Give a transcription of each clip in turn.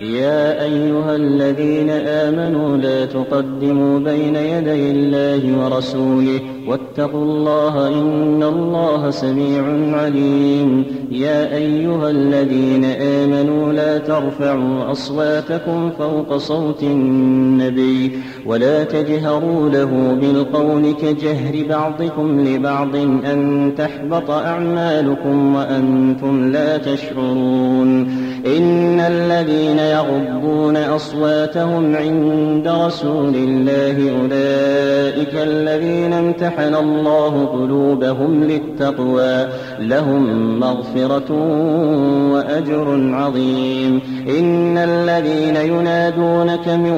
يا أيها الذين آمنوا لا تقدموا بين يدي الله ورسوله واتقوا الله إن الله سميع عليم. يا أيها الذين آمنوا لا ترفعوا أصواتكم فوق صوت النبي ولا تجهروا له بالقول كجهر بعضكم لبعض أن تحبط أعمالكم وأنتم لا تشعرون. إن الذين يغضون أصواتهم عند رسول الله أولئك الذين امتحن الله قلوبهم للتقوى لهم مغفرة وأجر عظيم. إن الذين ينادونك من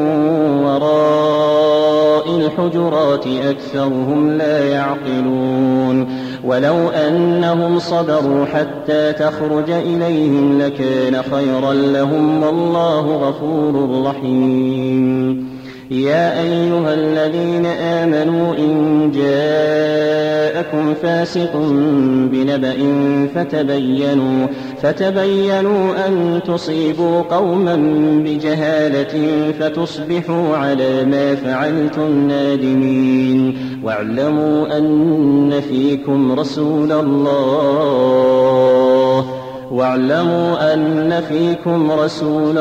وراء الحجرات أكثرهم لا يعقلون. ولو أنهم صبروا حتى تخرج إليهم لكان خيرا لهم والله غفور رحيم. يا أيها الذين آمنوا إن جاءكم فاسق بنبأ فتبينوا أن تصيبوا قوما بجهالة فتصبحوا على ما فعلتم نادمين. واعلموا أن فيكم رسول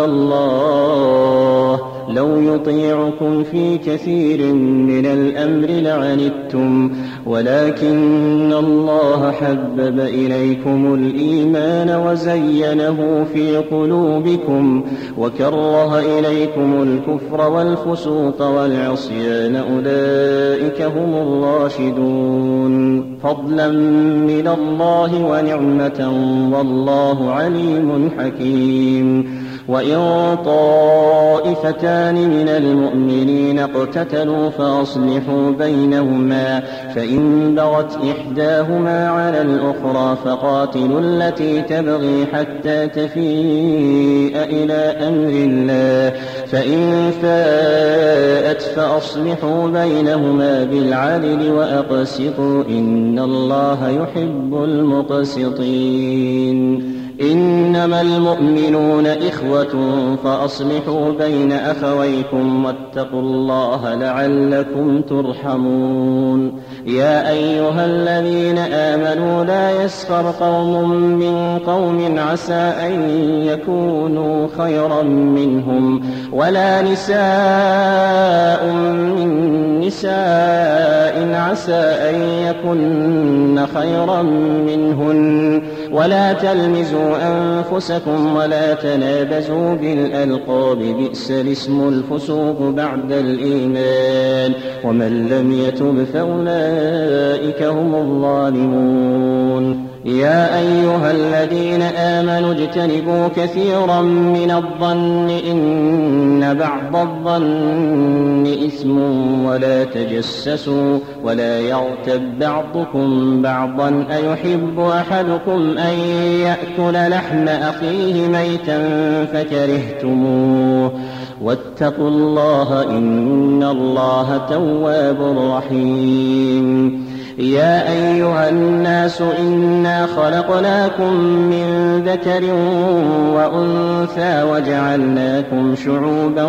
الله لو يطيعكم في كثير من الأمر لعنتم ولكن الله حبب إليكم الإيمان وزينه في قلوبكم وكره إليكم الكفر والفسوق والعصيان أولئك هم الراشدون. فضلا من الله ونعمة والله عليم حكيم. وإن طائفتان من المؤمنين اقتتلوا فأصلحوا بينهما فإن بغت إحداهما على الأخرى فقاتلوا التي تبغي حتى تفيء إلى أمر الله فإن فاءت فأصلحوا بينهما بالعدل وأقسطوا إن الله يحب المقسطين. إنما المؤمنون إخوة فأصلحوا بين أخويكم واتقوا الله لعلكم ترحمون. يا أيها الذين آمنوا لا يسخر قوم من قوم عسى أن يكونوا خيرا منهم ولا نساء من نساء عسى أن يكن خيرا منهن ولا تلمزوا أنفسكم ولا تنابزوا بالألقاب بئس الاسم الفسوق بعد الإيمان ومن لم يتب فأولئك هم الظالمون. يا أيها الذين آمنوا اجتنبوا كثيرا من الظن إن بعض الظن إثم ولا تجسسوا ولا يغتب بعضكم بعضا أيحب أحدكم أن يأكل لحم أخيه ميتا فكرهتموه واتقوا الله إن الله تواب رحيم. يا أيها الناس إنا خلقناكم من ذكر وأنثى وجعلناكم شعوبا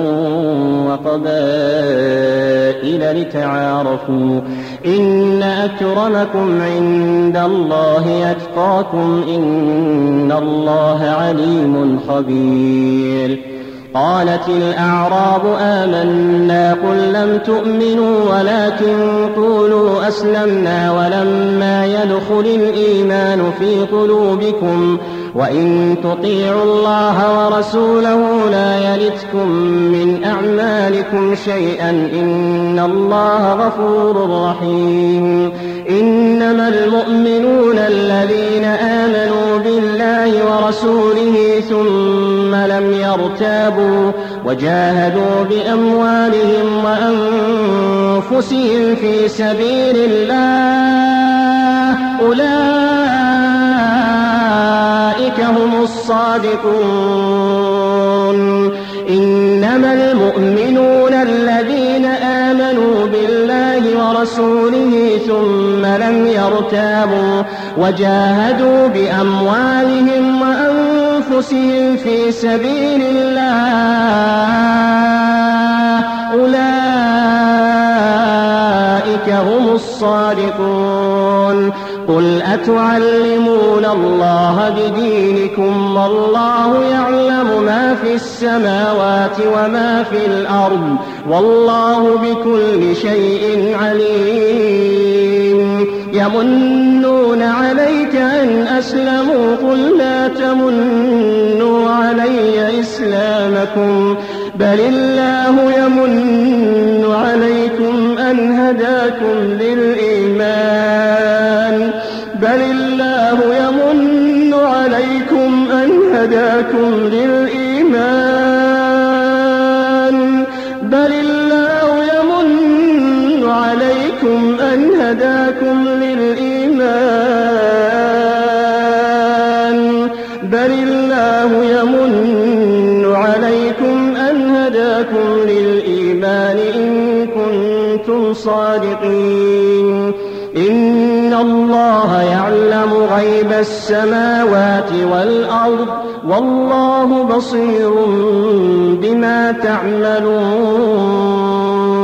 وقبائل لتعارفوا إن أكرمكم عند الله أتقاكم إن الله عليم خبير. قالت الأعراب آمنا قل لم تؤمنوا ولكن قولوا أسلمنا ولما يدخل الإيمان في قلوبكم وإن تطيعوا الله ورسوله لا يلتكم من أعمالكم شيئا إن الله غفور رحيم. إنما المؤمنون الذين آمنوا بالله ورسوله ثم لم يرتابوا وجاهدوا بأموالهم وأنفسهم في سبيل الله أولئك هم الصادقون. إنما المؤمنون الذين آمنوا بالله ورسوله ثم لم يرتابوا وجاهدوا بأموالهم وأنفسهم في سبيل الله صادقون قل أتعلمون الله بدينكم والله يعلم ما في السماوات وما في الأرض والله بكل شيء عليم يمنون عليك أن أسلموا قل لا تمنوا علي إسلامكم بل الله يمن عليكم أن هداكم للإيمان بل الله يمن عليكم أن هداكم للإيمان بل الله يمن عليكم أن هداكم للإيمان بل الله يمن عليكم أن هداكم للإيمان إن كنتم صادقين إن الله يعلم غيب السماوات والأرض والله بصير بما تعملون